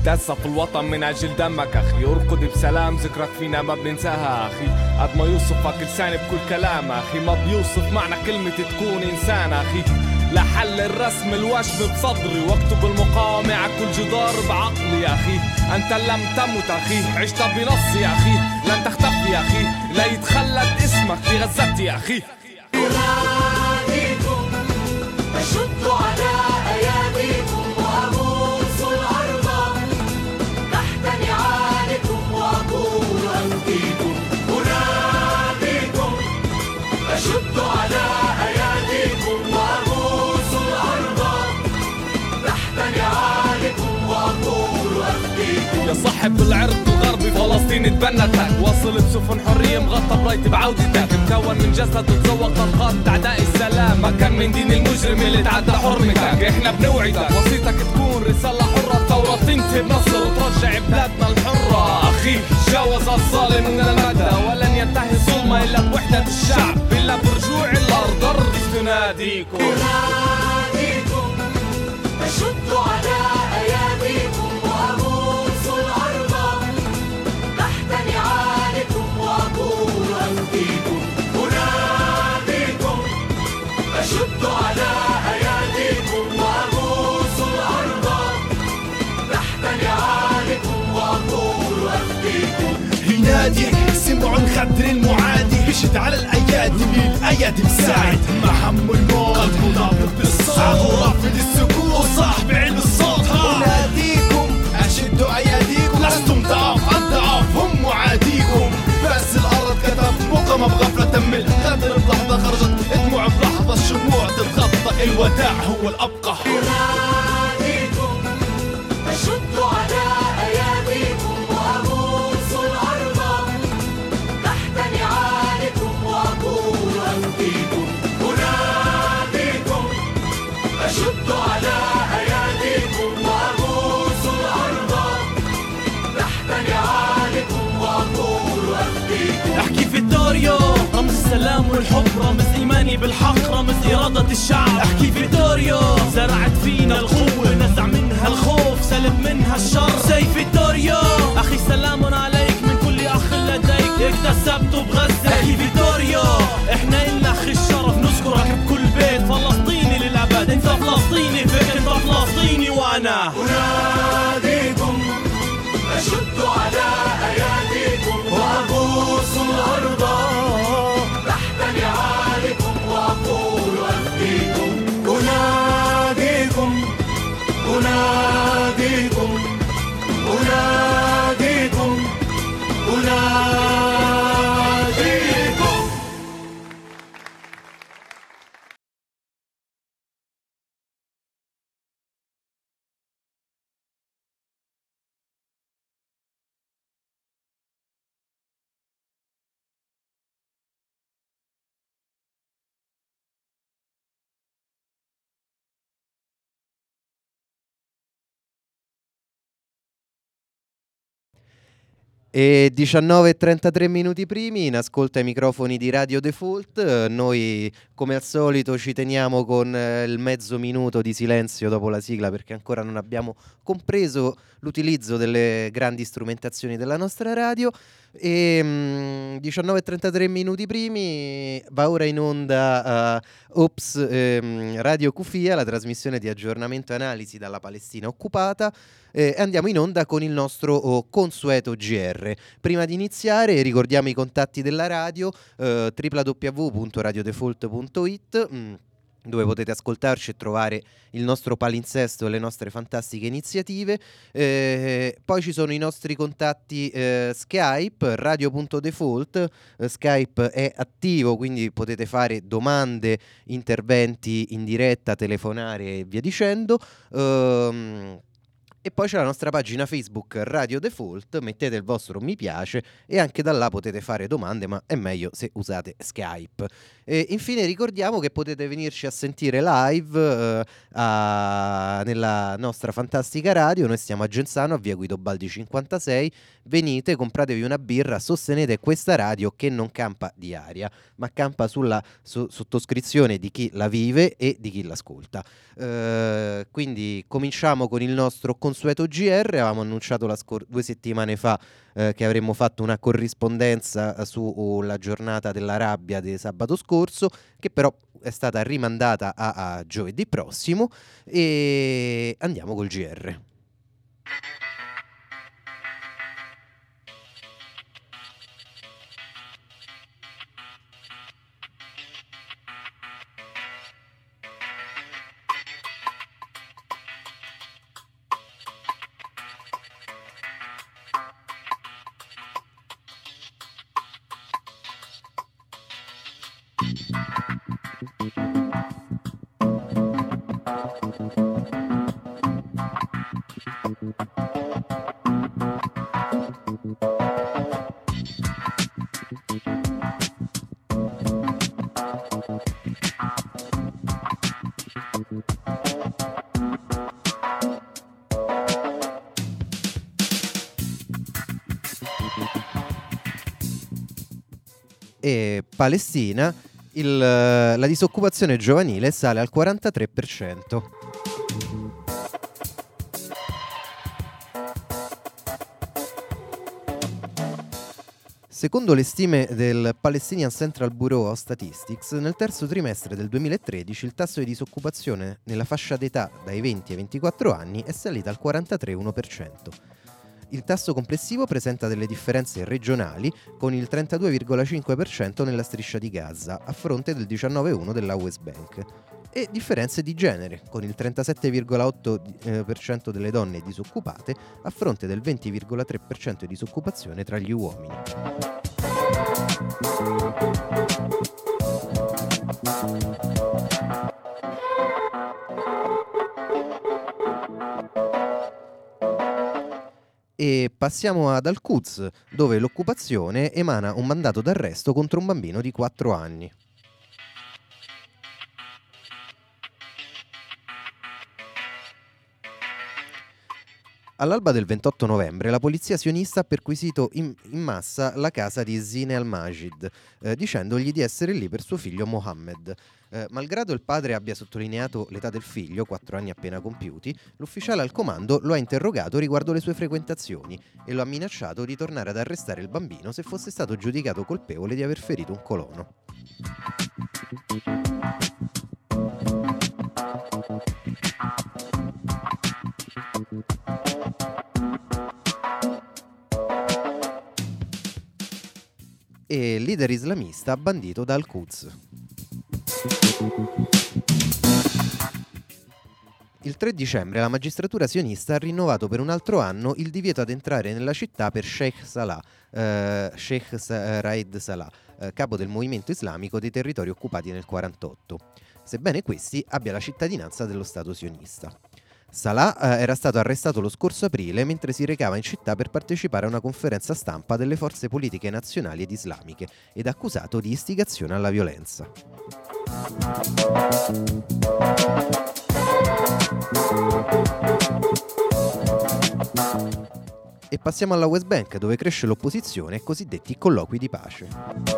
تأسف في الوطن من أجل دمك أخي، ارقد بسلام ذكرك فينا ما بننساها أخي. قد ما يوصفك لساني بكل كلام أخي، ما بيوصف معنى كلمة تكون إنسان أخي. لحل الرسم الوشم بصدري، واكتب المقاومة على كل جدار بعقلي يا أخي. أنت لم تمت أخي، عشت بنص يا أخي، لن تختفي يا أخي، لا يتخلد اسمك في غزتي يا أخي. أناديكم أشد على أياديكم وأبوس الأرض تحت نعالكم وأقول أنفيكم. أناديكم أشد على أياديكم وأبوس الأرض تحت نعالكم وأقول أنفيكم. يا صاحب العرق الغربي فلسطين تبنتك، واصل بسفن حرية مغطى برايت بعودتك، مكون من جسد تتذوق طلقات أعداء السلام، ما كان من دين المجرم اللي تعدى حرمتك. احنا بنوعدك وصيتك تكون رسالة حرة، الثورة تنتهي بنصر وترجع بلادنا الحرة أخي. جاوز الظالم من المدى ولن ينتهي الظلم إلا بوحدة الشعب، إلا برجوع الأرض. أرض تناديكم أناديكم أشد على أياديكم وأبوس الأرض تحت نعالكم وأقول أنفيكم. أناديكم أشد على أياديكم وأبوس الأرض تحت نعالكم وأقول أنفيكم. ينادي سمعوا الخدر المعادي، بشد على الأيادي الأيادي مساعد، محم الموت قلبه ضابط بالصوت ورافض السكوت وصاحب علم الصوت. أناديكم أشدوا أياديكم، لستم ضعاف الضعاف هم معاديكم، بس الأرض كتب مقامة بغفلة تمل، غدر بلحظة خرجت دموع بلحظة، الشموع تتغطى الوداع هو الأبقى. أناديكم أشد على أياديكم وأبوس الأرض تحت نعالكم وأقول أنفيكم. أناديكم أشد على أياديكم وأبوس الأرض تحت نعالكم وأقول أنفيكم. احكي فيتوريو رمز السلام والحب، رمز إيماني بالحق، رمز إرادة الشعب. احكي فيتوريو زرعت فينا القوة، نزع منها الخوف، سلب منها الشر. سي فيتوريو أخي سلام عليك من كل أخ لديك، اكتسبته بغزة. احكي فيتوريو احنا إلنا أخي الشرف نذكرك بكل بيت، فلسطيني للأبد. انت فلسطيني فيك، انت فلسطيني وأنا. أناديكم أشد على أياديكم وأبوس الأرض تحت نعالكم وأقول أنفيكم. أناديكم أناديكم أناديكم أناديكم. E 19:33 minuti primi in ascolto ai microfoni di Radio Default. Noi come al solito ci teniamo con il mezzo minuto di silenzio dopo la sigla, perché ancora non abbiamo compreso l'utilizzo delle grandi strumentazioni della nostra radio. E 19:33 minuti primi va ora in onda Radio Kufia, la trasmissione di aggiornamento e analisi dalla Palestina occupata. Andiamo in onda con il nostro consueto GR. Prima di iniziare ricordiamo i contatti della radio, www.radiodefault.it, dove potete ascoltarci e trovare il nostro palinsesto e le nostre fantastiche iniziative. Poi ci sono i nostri contatti Skype, radio.default. Skype è attivo, quindi potete fare domande, interventi in diretta, telefonare e via dicendo. E poi c'è la nostra pagina Facebook Radio Default, mettete il vostro mi piace e anche da là potete fare domande, ma è meglio se usate Skype. E infine ricordiamo che potete venirci a sentire live nella nostra fantastica radio. Noi stiamo a Genzano, a via Guido Baldi 56. Venite, compratevi una birra, sostenete questa radio che non campa di aria, ma campa sulla sottoscrizione di chi la vive e di chi l'ascolta. Quindi cominciamo con il nostro consueto consueto GR, avevamo annunciato 2 settimane fa che avremmo fatto una corrispondenza sulla giornata della rabbia di sabato scorso, che però è stata rimandata a giovedì prossimo, e andiamo col GR. E Palestina, la disoccupazione giovanile sale al 43%. Secondo le stime del Palestinian Central Bureau of Statistics, nel terzo trimestre del 2013 il tasso di disoccupazione nella fascia d'età dai 20 ai 24 anni è salito al 43,1%. Il tasso complessivo presenta delle differenze regionali, con il 32,5% nella striscia di Gaza, a fronte del 19,1% della West Bank, e differenze di genere, con il 37,8% delle donne disoccupate, a fronte del 20,3% di disoccupazione tra gli uomini. E passiamo ad Al-Quds, dove l'occupazione emana un mandato d'arresto contro un bambino di 4 anni. All'alba del 28 novembre la polizia sionista ha perquisito in massa la casa di Zine al-Majid, dicendogli di essere lì per suo figlio Mohammed. Malgrado il padre abbia sottolineato l'età del figlio, 4 anni appena compiuti, l'ufficiale al comando lo ha interrogato riguardo le sue frequentazioni e lo ha minacciato di tornare ad arrestare il bambino se fosse stato giudicato colpevole di aver ferito un colono. E leader islamista bandito da Al-Quds. Il 3 dicembre la magistratura sionista ha rinnovato per un altro anno il divieto ad entrare nella città per Sheikh Raed Salah, capo del movimento islamico dei territori occupati nel 1948, sebbene questi abbia la cittadinanza dello Stato sionista. Salah era stato arrestato lo scorso aprile mentre si recava in città per partecipare a una conferenza stampa delle forze politiche nazionali ed islamiche ed accusato di istigazione alla violenza. E passiamo alla West Bank, dove cresce l'opposizione ai cosiddetti colloqui di pace.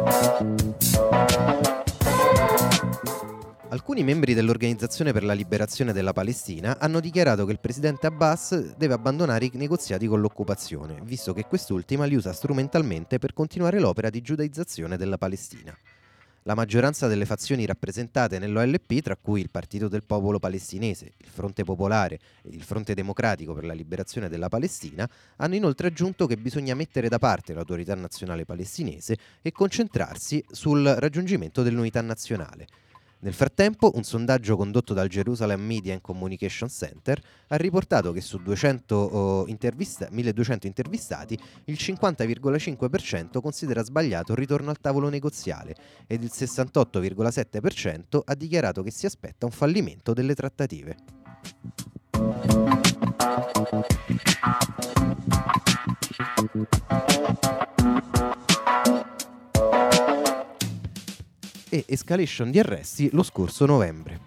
Alcuni membri dell'Organizzazione per la Liberazione della Palestina hanno dichiarato che il presidente Abbas deve abbandonare i negoziati con l'occupazione, visto che quest'ultima li usa strumentalmente per continuare l'opera di giudaizzazione della Palestina. La maggioranza delle fazioni rappresentate nell'OLP, tra cui il Partito del Popolo Palestinese, il Fronte Popolare e il Fronte Democratico per la Liberazione della Palestina, hanno inoltre aggiunto che bisogna mettere da parte l'autorità nazionale palestinese e concentrarsi sul raggiungimento dell'unità nazionale. Nel frattempo, un sondaggio condotto dal Jerusalem Media and Communication Center ha riportato che su 1200 intervistati, il 50,5% considera sbagliato il ritorno al tavolo negoziale ed il 68,7% ha dichiarato che si aspetta un fallimento delle trattative. E escalation di arresti lo scorso novembre.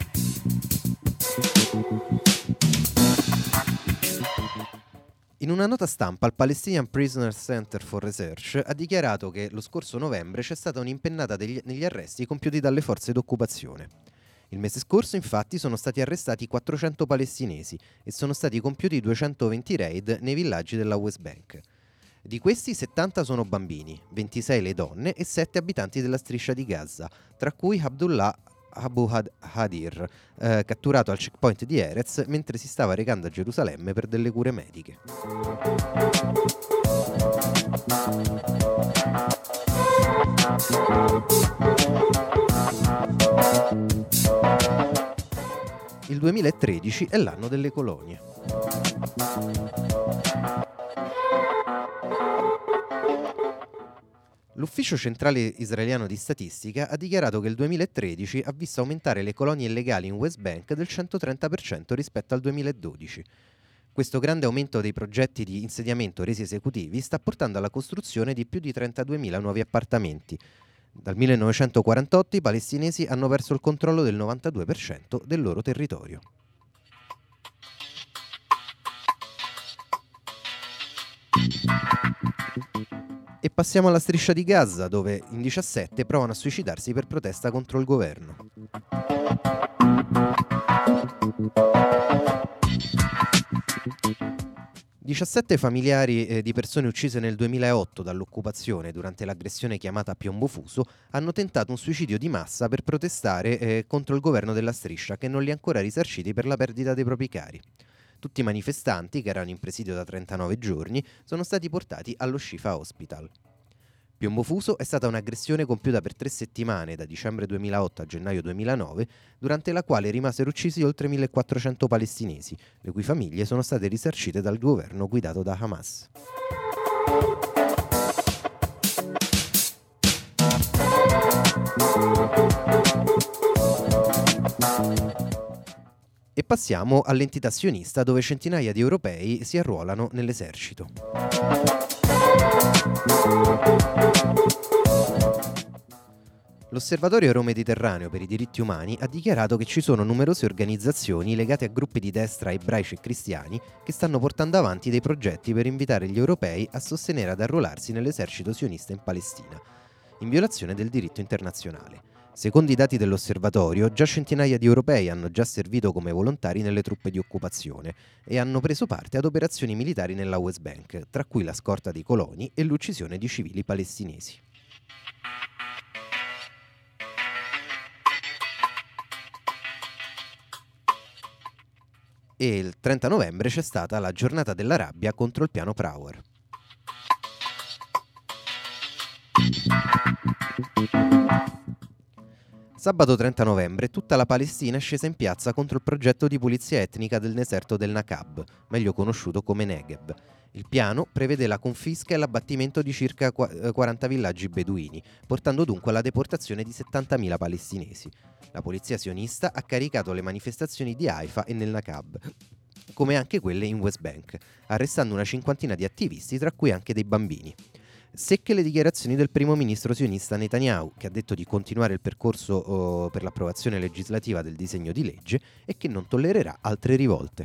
In una nota stampa, il Palestinian Prisoner Center for Research ha dichiarato che lo scorso novembre c'è stata un'impennata negli arresti compiuti dalle forze d'occupazione. Il mese scorso, infatti, sono stati arrestati 400 palestinesi e sono stati compiuti 220 raid nei villaggi della West Bank. Di questi 70 sono bambini, 26 le donne e 7 abitanti della striscia di Gaza, tra cui Abdullah Abu Hadir, catturato al checkpoint di Erez mentre si stava recando a Gerusalemme per delle cure mediche. Il 2013 è l'anno delle colonie. L'Ufficio Centrale Israeliano di Statistica ha dichiarato che il 2013 ha visto aumentare le colonie illegali in West Bank del 130% rispetto al 2012. Questo grande aumento dei progetti di insediamento resi esecutivi sta portando alla costruzione di più di 32.000 nuovi appartamenti. Dal 1948 i palestinesi hanno perso il controllo del 92% del loro territorio. E passiamo alla striscia di Gaza, dove in 17 provano a suicidarsi per protesta contro il governo. «17 familiari di persone uccise nel 2008 dall'occupazione durante l'aggressione chiamata Piombo Fuso hanno tentato un suicidio di massa per protestare contro il governo della striscia, che non li ha ancora risarciti per la perdita dei propri cari. Tutti i manifestanti, che erano in presidio da 39 giorni, sono stati portati allo Shifa Hospital. Piombo Fuso è stata un'aggressione compiuta per 3 settimane, da dicembre 2008 a gennaio 2009, durante la quale rimasero uccisi oltre 1.400 palestinesi, le cui famiglie sono state risarcite dal governo guidato da Hamas. E passiamo all'entità sionista, dove centinaia di europei si arruolano nell'esercito. L'Osservatorio Euro-Mediterraneo per i diritti umani ha dichiarato che ci sono numerose organizzazioni legate a gruppi di destra ebraici e cristiani che stanno portando avanti dei progetti per invitare gli europei a sostenere ad arruolarsi nell'esercito sionista in Palestina, in violazione del diritto internazionale. Secondo i dati dell'osservatorio, già centinaia di europei hanno già servito come volontari nelle truppe di occupazione e hanno preso parte ad operazioni militari nella West Bank, tra cui la scorta dei coloni e l'uccisione di civili palestinesi. E il 30 novembre c'è stata la giornata della rabbia contro il piano Power. Sabato 30 novembre tutta la Palestina è scesa in piazza contro il progetto di pulizia etnica del deserto del Nakab, meglio conosciuto come Negev. Il piano prevede la confisca e l'abbattimento di circa 40 villaggi beduini, portando dunque alla deportazione di 70.000 palestinesi. La polizia sionista ha caricato le manifestazioni di Haifa e nel Nakab, come anche quelle in West Bank, arrestando una cinquantina di attivisti, tra cui anche dei bambini. Secche le dichiarazioni del primo ministro sionista Netanyahu, che ha detto di continuare il percorso per l'approvazione legislativa del disegno di legge e che non tollererà altre rivolte.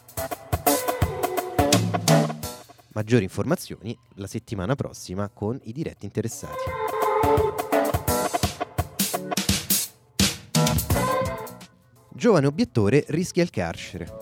Maggiori informazioni la settimana prossima con i diretti interessati. Giovane obiettore rischia il carcere.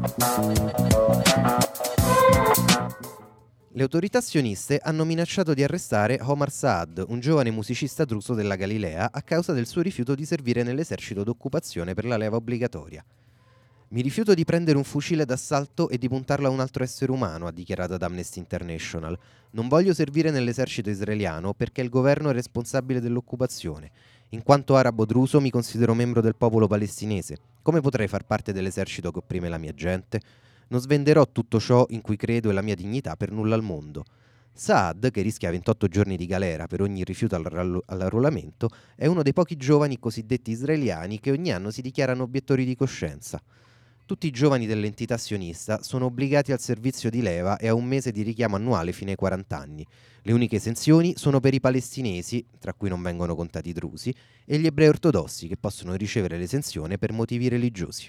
Le autorità sioniste hanno minacciato di arrestare Omar Saad, un giovane musicista druso della Galilea, a causa del suo rifiuto di servire nell'esercito d'occupazione per la leva obbligatoria. «Mi rifiuto di prendere un fucile d'assalto e di puntarlo a un altro essere umano», ha dichiarato ad Amnesty International. «Non voglio servire nell'esercito israeliano perché il governo è responsabile dell'occupazione. In quanto arabo druso mi considero membro del popolo palestinese. Come potrei far parte dell'esercito che opprime la mia gente? Non svenderò tutto ciò in cui credo e la mia dignità per nulla al mondo». Saad, che rischia 28 giorni di galera per ogni rifiuto all'arruolamento, è uno dei pochi giovani cosiddetti israeliani che ogni anno si dichiarano obiettori di coscienza. Tutti i giovani dell'entità sionista sono obbligati al servizio di leva e a un mese di richiamo annuale fino ai 40 anni. Le uniche esenzioni sono per i palestinesi, tra cui non vengono contati i drusi, e gli ebrei ortodossi, che possono ricevere l'esenzione per motivi religiosi.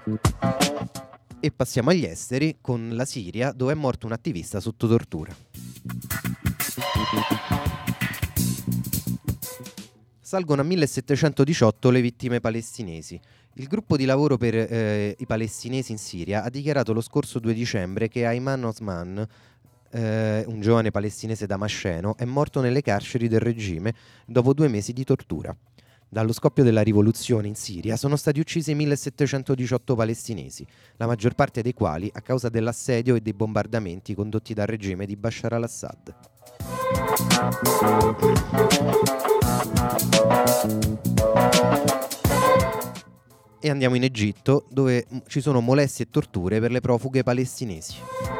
E passiamo agli esteri con la Siria, dove è morto un attivista sotto tortura. Salgono a 1718 le vittime palestinesi. Il gruppo di lavoro per i palestinesi in Siria ha dichiarato lo scorso 2 dicembre che Ayman Osman, un giovane palestinese damasceno, è morto nelle carceri del regime dopo 2 mesi di tortura. Dallo scoppio della rivoluzione in Siria sono stati uccisi 1718 palestinesi, la maggior parte dei quali a causa dell'assedio e dei bombardamenti condotti dal regime di Bashar al-Assad. E andiamo in Egitto, dove ci sono molestie e torture per le profughe palestinesi.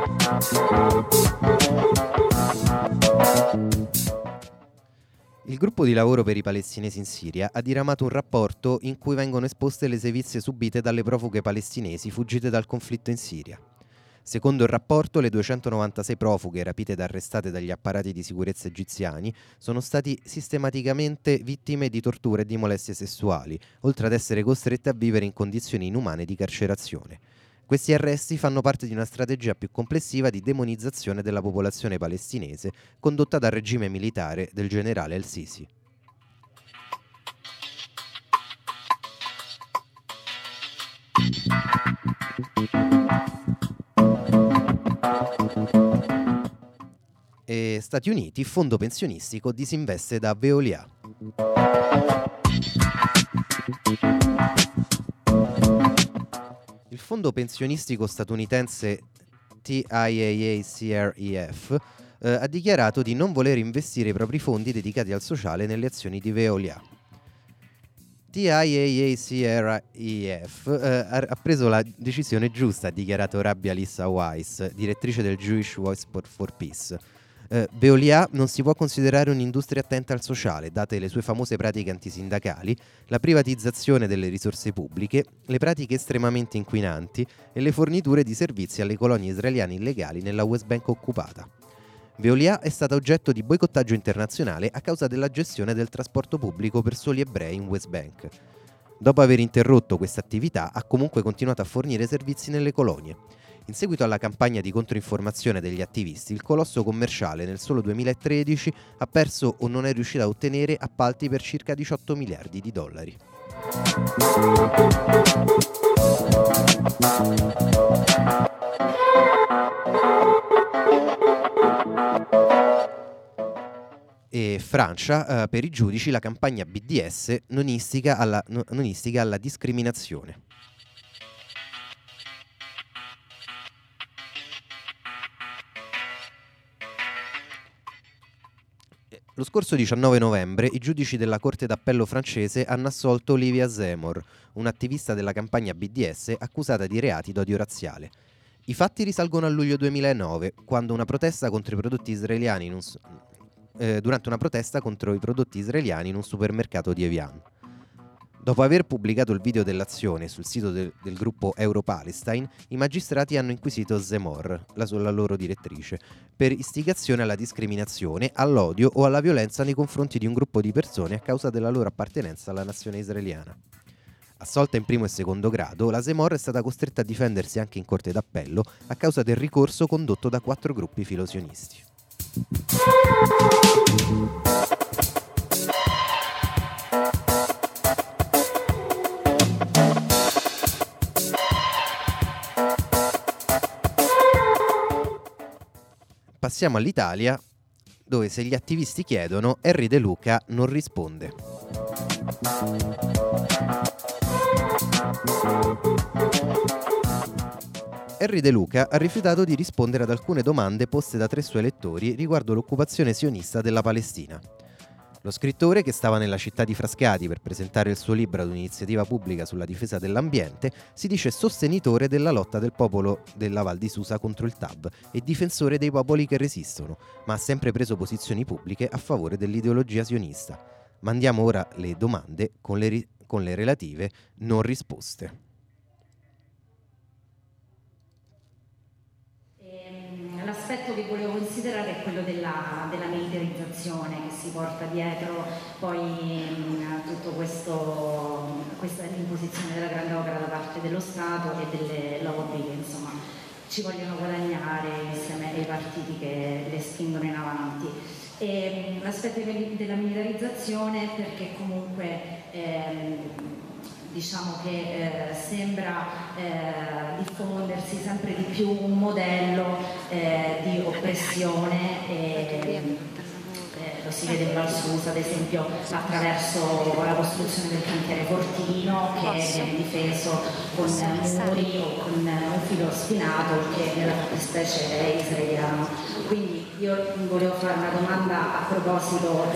Il gruppo di lavoro per i palestinesi in Siria ha diramato un rapporto in cui vengono esposte le sevizie subite dalle profughe palestinesi fuggite dal conflitto in Siria. Secondo il rapporto, le 296 profughe rapite ed arrestate dagli apparati di sicurezza egiziani sono stati sistematicamente vittime di torture e di molestie sessuali, oltre ad essere costrette a vivere in condizioni inumane di carcerazione. Questi arresti fanno parte di una strategia più complessiva di demonizzazione della popolazione palestinese condotta dal regime militare del generale El-Sisi. E Stati Uniti, fondo pensionistico disinveste da Veolia. Il fondo pensionistico statunitense TIAA-CREF ha dichiarato di non voler investire i propri fondi dedicati al sociale nelle azioni di Veolia. TIAA-CREF ha preso la decisione giusta, ha dichiarato Rabia Lisa Weiss, direttrice del Jewish Voice for Peace. Veolia non si può considerare un'industria attenta al sociale, date le sue famose pratiche antisindacali, la privatizzazione delle risorse pubbliche, le pratiche estremamente inquinanti e le forniture di servizi alle colonie israeliane illegali nella West Bank occupata. Veolia è stata oggetto di boicottaggio internazionale a causa della gestione del trasporto pubblico per soli ebrei in West Bank. Dopo aver interrotto questa attività, ha comunque continuato a fornire servizi nelle colonie. In seguito alla campagna di controinformazione degli attivisti, il colosso commerciale nel solo 2013 ha perso o non è riuscito a ottenere appalti per circa 18 miliardi di dollari. E Francia, per i giudici, la campagna BDS non istiga alla discriminazione. Lo scorso 19 novembre i giudici della Corte d'Appello francese hanno assolto Olivia Zemmour, un'attivista della campagna BDS accusata di reati d'odio razziale. I fatti risalgono a luglio 2009, quando durante una protesta contro i prodotti israeliani in un supermercato di Evian. Dopo aver pubblicato il video dell'azione sul sito del gruppo Euro-Palestine, i magistrati hanno inquisito Zemmour, la loro direttrice, per istigazione alla discriminazione, all'odio o alla violenza nei confronti di un gruppo di persone a causa della loro appartenenza alla nazione israeliana. Assolta in primo e secondo grado, la Zemmour è stata costretta a difendersi anche in corte d'appello a causa del ricorso condotto da 4 gruppi filosionisti. Passiamo all'Italia, dove se gli attivisti chiedono, Henry De Luca non risponde. Henry De Luca ha rifiutato di rispondere ad alcune domande poste da 3 suoi lettori riguardo l'occupazione sionista della Palestina. Lo scrittore, che stava nella città di Frascati per presentare il suo libro ad un'iniziativa pubblica sulla difesa dell'ambiente, si dice sostenitore della lotta del popolo della Val di Susa contro il TAV e difensore dei popoli che resistono, ma ha sempre preso posizioni pubbliche a favore dell'ideologia sionista. Mandiamo ora le domande con le relative non risposte. l'aspetto che volevo considerare è quello della militarizzazione che si porta dietro poi tutto questa imposizione della grande opera da parte dello Stato e delle lobby che insomma ci vogliono guadagnare insieme ai partiti che le spingono in avanti. E l'aspetto della militarizzazione perché comunque diciamo che sembra diffondersi sempre di più un modello di oppressione lo si vede in Val Susa ad esempio attraverso la costruzione del cantiere Fortino che viene difeso con muri o con un filo spinato che nella fattispecie è israeliano. Quindi io volevo fare una domanda a proposito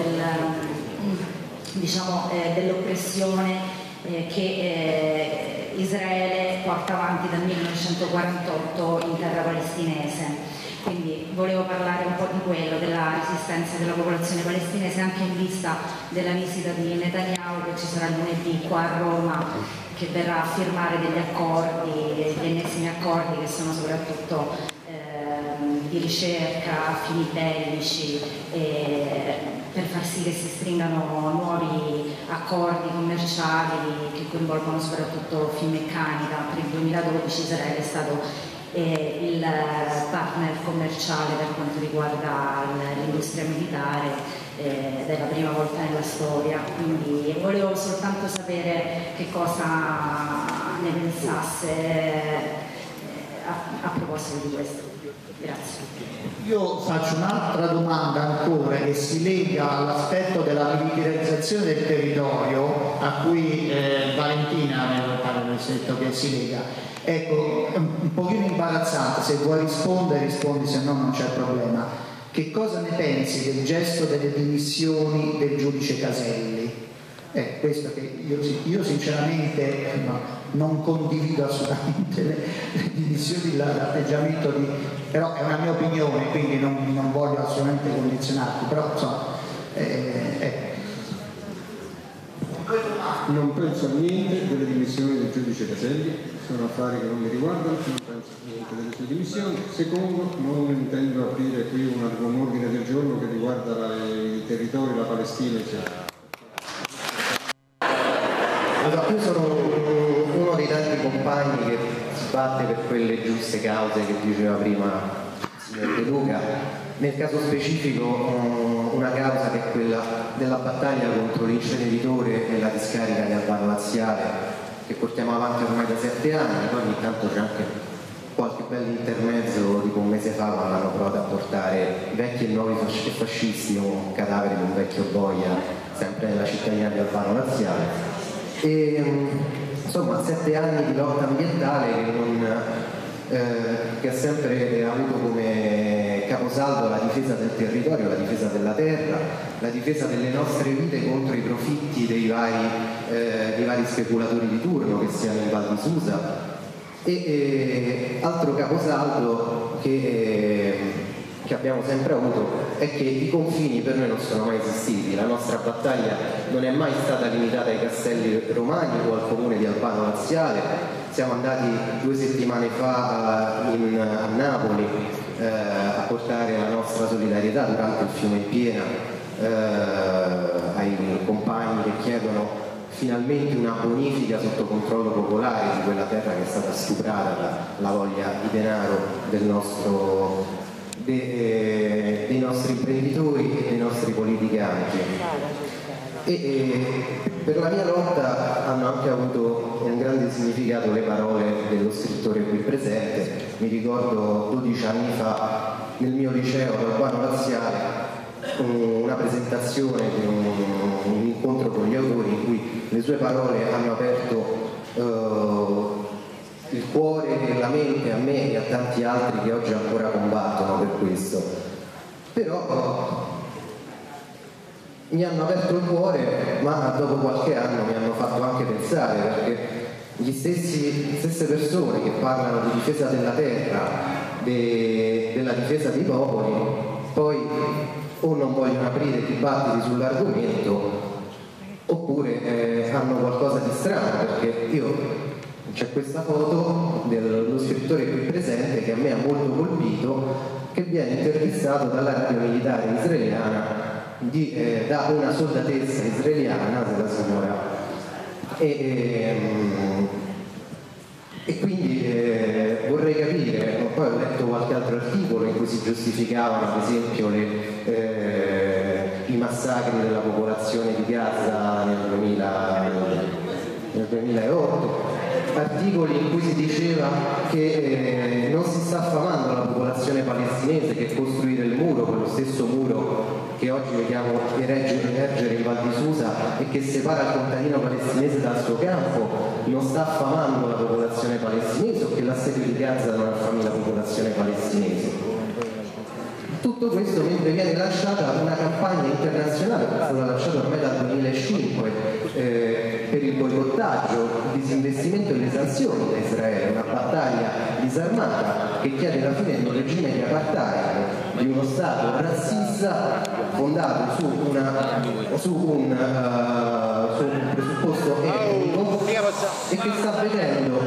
dell'oppressione che Israele porta avanti dal 1948 in terra palestinese. Quindi volevo parlare un po' di quello, della resistenza della popolazione palestinese anche in vista della visita di Netanyahu che ci sarà lunedì qua a Roma, che verrà a firmare degli accordi, degli ennesimi accordi che sono soprattutto di ricerca, fini bellici, per far sì che si stringano nuovi accordi commerciali che coinvolgono soprattutto Finmeccanica. Per il 2012 Israele è stato il partner commerciale per quanto riguarda l'industria militare ed è la prima volta nella storia, quindi volevo soltanto sapere che cosa ne pensasse a proposito di questo. Grazie. Io faccio un'altra domanda ancora che si lega all'aspetto della militarizzazione del territorio a cui Valentina aveva detto che si lega. Ecco, è un pochino imbarazzante, se vuoi rispondere rispondi, se no non c'è problema. Che cosa ne pensi del gesto delle dimissioni del giudice Caselli? Questo che io sinceramente non condivido assolutamente le dimissioni, l'atteggiamento però è una mia opinione, quindi non voglio assolutamente condizionarti, però insomma non penso a niente delle dimissioni del giudice Caselli, sono affari che non mi riguardano, non penso a niente delle sue dimissioni. Secondo, non intendo aprire qui un ordine del giorno che riguarda i territori, la Palestina, eccetera. Allora, io sono uno dei tanti compagni che si batte per quelle giuste cause che diceva prima il signor De Luca. Nel caso specifico una causa che è quella della battaglia contro l'inceneritore e la discarica di Albano Laziale che portiamo avanti ormai da 7 anni, poi ogni tanto c'è anche qualche bell'intermezzo, tipo un mese fa quando hanno provato a portare vecchi e nuovi fascisti, un cadavere di un vecchio boia sempre nella cittadina di Albano Laziale. E insomma 7 anni di lotta ambientale che ha sempre avuto come caposaldo la difesa del territorio, la difesa della terra, la difesa delle nostre vite contro i profitti dei vari speculatori di turno, che siano in Val di Susa. Altro caposaldo che abbiamo sempre avuto è che i confini per noi non sono mai esistiti, la nostra battaglia non è mai stata limitata ai castelli romani o al comune di Albano Laziale. Siamo andati 2 settimane fa a Napoli a portare la nostra solidarietà durante il fiume in piena ai compagni che chiedono finalmente una bonifica sotto controllo popolare di quella terra che è stata stuprata dalla voglia di denaro dei nostri imprenditori e dei nostri politicanti. Per la mia lotta hanno anche avuto un grande significato le parole dello scrittore qui presente. Mi ricordo 12 anni fa nel mio liceo ad Albano Laziale una presentazione di un incontro con gli autori in cui le sue parole hanno aperto il cuore e la mente a me e a tanti altri che oggi ancora combattono per questo. Però mi hanno aperto il cuore, ma dopo qualche anno mi hanno fatto anche pensare, perché le stesse persone che parlano di difesa della terra, della difesa dei popoli, poi o non vogliono aprire dibattiti sull'argomento oppure hanno qualcosa di strano, perché c'è questa foto dello scrittore qui presente che a me ha molto colpito, che viene intervistato dalla radio militare israeliana da una soldatessa israeliana della signora e quindi vorrei capire, poi ho letto qualche altro articolo in cui si giustificavano ad esempio i massacri della popolazione di Gaza nel 2008, articoli in cui si diceva che non si sta affamando la popolazione palestinese, che costruire il muro, quello stesso muro che oggi vediamo emergere in Val di Susa e che separa il contadino palestinese dal suo campo, non sta affamando la popolazione palestinese, o che l'assedio di Gaza non affami la popolazione palestinese. Tutto questo mentre viene lanciata una campagna internazionale che è stata lanciata ormai dal 2005 per il boicottaggio, il disinvestimento e le sanzioni da Israele, una battaglia disarmata che chiede la fine di un regime di apartheid, di uno Stato razzista fondato su un presupposto etnico e che sta vedendo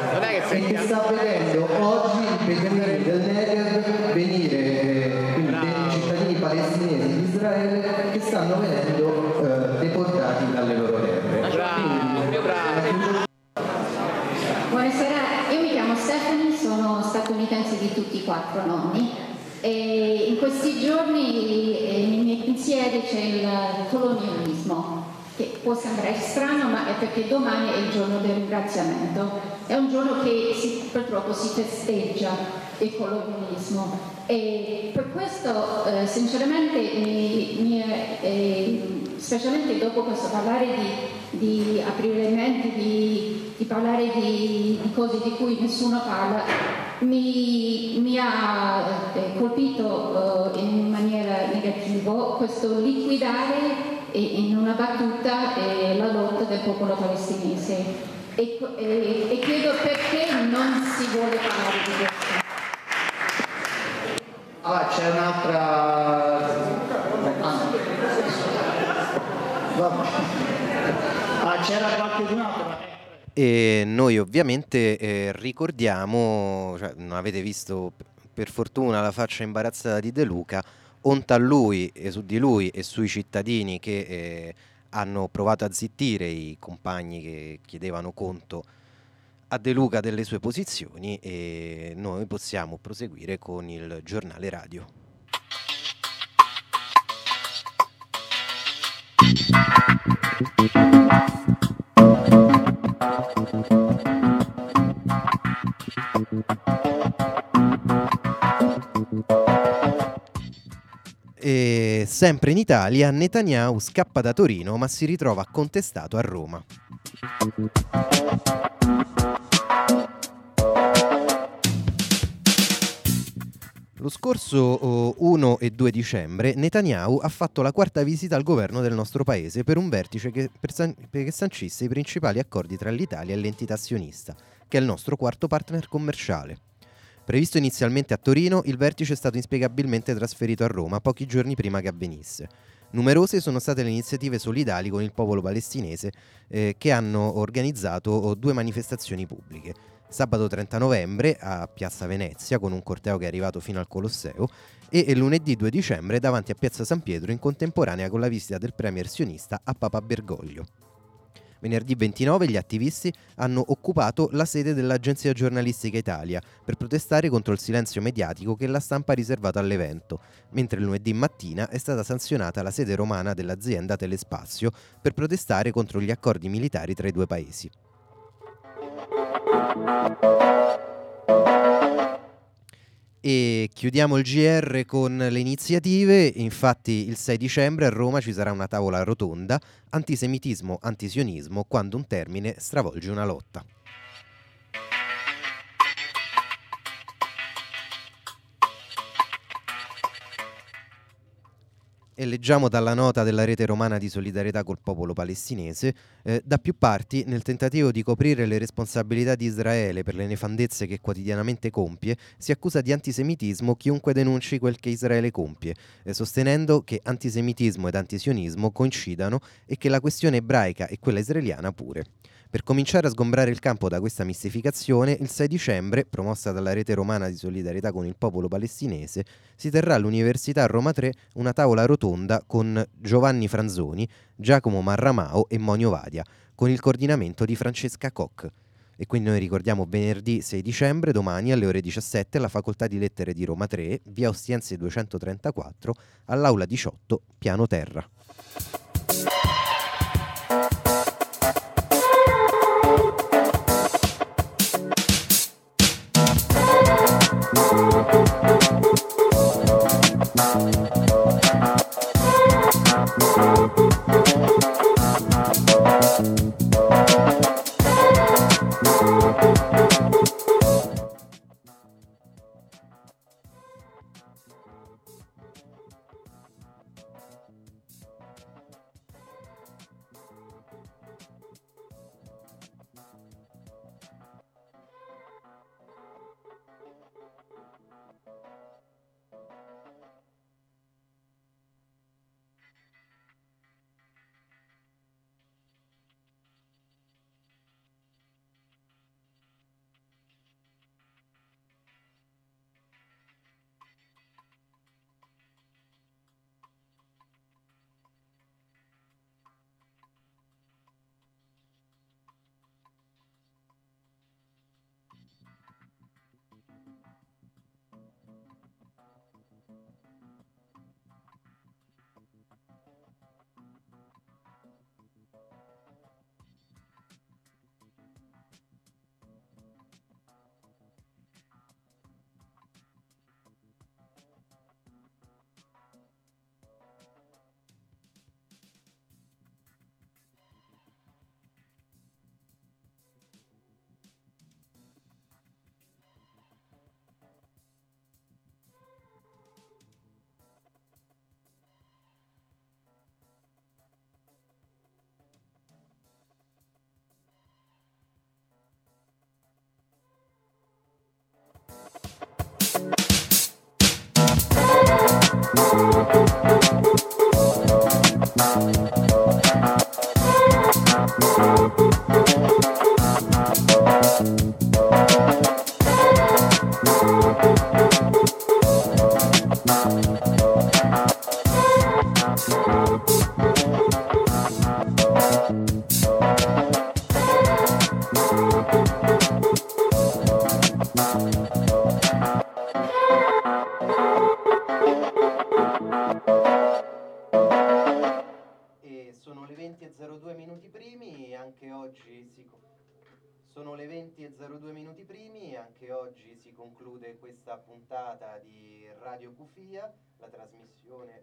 oggi i beduini del Negev venire, quindi dei cittadini palestinesi di Israele che stanno venendo deportati dalle loro terre. Buonasera, io mi chiamo Stephanie, sono statunitense di tutti i 4 nonni e in questi giorni nei miei pensieri c'è il colonialismo, che può sembrare strano, ma è perché domani è il giorno del ringraziamento, è un giorno che purtroppo si festeggia il colonialismo e per questo sinceramente specialmente dopo questo parlare di aprire le menti, di parlare di cose di cui nessuno parla, mi ha colpito in maniera negativa questo liquidare in una battuta la lotta del popolo palestinese e chiedo perché non si vuole parlare di questo. Ah, c'è un'altra... c'era qualcun altro? E noi ovviamente ricordiamo, cioè, non avete visto per fortuna la faccia imbarazzata di De Luca, onta a lui e su di lui e sui cittadini che hanno provato a zittire i compagni che chiedevano conto a De Luca delle sue posizioni, e noi possiamo proseguire con il giornale radio. E sempre in Italia, Netanyahu scappa da Torino ma si ritrova contestato a Roma. Lo scorso 1 e 2 dicembre Netanyahu ha fatto la quarta visita al governo del nostro paese per un vertice che sancisse i principali accordi tra l'Italia e l'entità sionista, che è il nostro quarto partner commerciale. Previsto inizialmente a Torino, il vertice è stato inspiegabilmente trasferito a Roma pochi giorni prima che avvenisse. Numerose sono state le iniziative solidali con il popolo palestinese che hanno organizzato 2 manifestazioni pubbliche. Sabato 30 novembre a Piazza Venezia con un corteo che è arrivato fino al Colosseo e lunedì 2 dicembre davanti a Piazza San Pietro in contemporanea con la visita del premier sionista a Papa Bergoglio. Venerdì 29 gli attivisti hanno occupato la sede dell'Agenzia Giornalistica Italia per protestare contro il silenzio mediatico che la stampa ha riservato all'evento, mentre lunedì mattina è stata sanzionata la sede romana dell'azienda Telespazio per protestare contro gli accordi militari tra i 2 paesi. E chiudiamo il GR con le iniziative. Infatti il 6 dicembre a Roma ci sarà una tavola rotonda Antisemitismo, antisionismo, quando un termine stravolge una lotta. E leggiamo dalla nota della rete romana di solidarietà col popolo palestinese, da più parti, nel tentativo di coprire le responsabilità di Israele per le nefandezze che quotidianamente compie, si accusa di antisemitismo chiunque denunci quel che Israele compie, sostenendo che antisemitismo ed antisionismo coincidano e che la questione ebraica e quella israeliana pure. Per cominciare a sgombrare il campo da questa mistificazione, il 6 dicembre, promossa dalla Rete Romana di Solidarietà con il Popolo Palestinese, si terrà all'Università Roma 3 una tavola rotonda con Giovanni Franzoni, Giacomo Marramao e Monio Vadia, con il coordinamento di Francesca Koch. E quindi noi ricordiamo venerdì 6 dicembre, domani alle ore 17, alla Facoltà di Lettere di Roma 3, via Ostiense 234, all'aula 18, piano terra. Sono le 20:02 minuti primi, anche oggi sono le 20:02 minuti primi, anche oggi si conclude questa puntata di Radio Cufia, la trasmissione.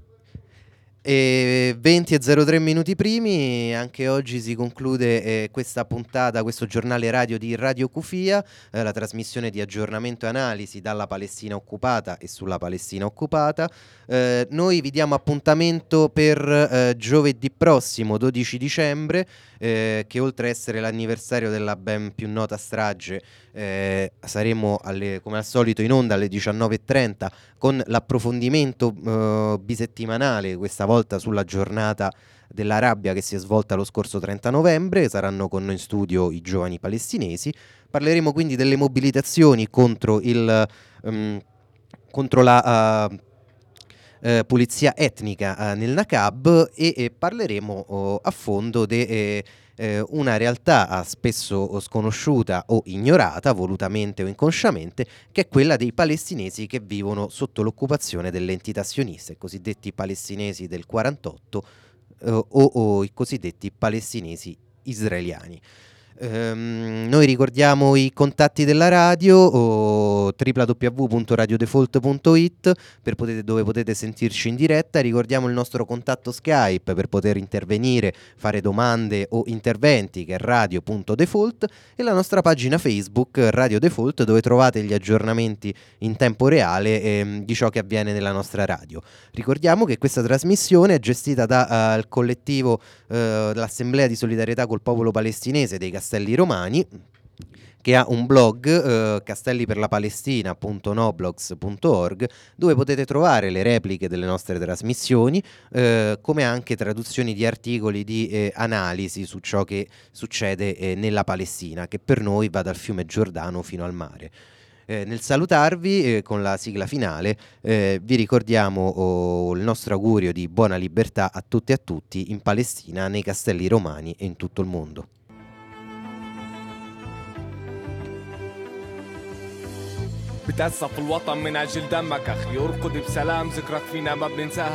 E 20:03 minuti primi, anche oggi si conclude questa puntata, questo giornale radio di Radio Cufia, la trasmissione di aggiornamento e analisi dalla Palestina occupata e sulla Palestina occupata. Noi vi diamo appuntamento per giovedì prossimo, 12 dicembre, che oltre a essere l'anniversario della ben più nota strage, saremo come al solito in onda alle 19:30 con l'approfondimento bisettimanale, questa volta sulla giornata della rabbia che si è svolta lo scorso 30 novembre. Saranno con noi in studio i giovani palestinesi. Parleremo quindi delle mobilitazioni contro la pulizia etnica nel Nakab e parleremo a fondo di una realtà spesso sconosciuta o ignorata, volutamente o inconsciamente, che è quella dei palestinesi che vivono sotto l'occupazione delle entità sioniste, i cosiddetti palestinesi del 48 o i cosiddetti palestinesi israeliani. Noi ricordiamo i contatti della radio, www.radiodefault.it dove potete sentirci in diretta. Ricordiamo il nostro contatto Skype per poter intervenire, fare domande o interventi, che è radio.default, e la nostra pagina Facebook Radio Default, dove trovate gli aggiornamenti in tempo reale di ciò che avviene nella nostra radio. Ricordiamo che questa trasmissione è gestita dal collettivo dell'Assemblea di Solidarietà col Popolo Palestinese dei Castelli Romani, che ha un blog, castelliperlapalestina.noblogs.org, dove potete trovare le repliche delle nostre trasmissioni, come anche traduzioni di articoli di analisi su ciò che succede nella Palestina, che per noi va dal fiume Giordano fino al mare. Nel salutarvi con la sigla finale vi ricordiamo il nostro augurio di buona libertà a tutte e a tutti in Palestina, nei Castelli Romani e in tutto il mondo. بتأسف الوطن من أجل دمك أخي، ارقد بسلام ذكرك فينا ما بننساها.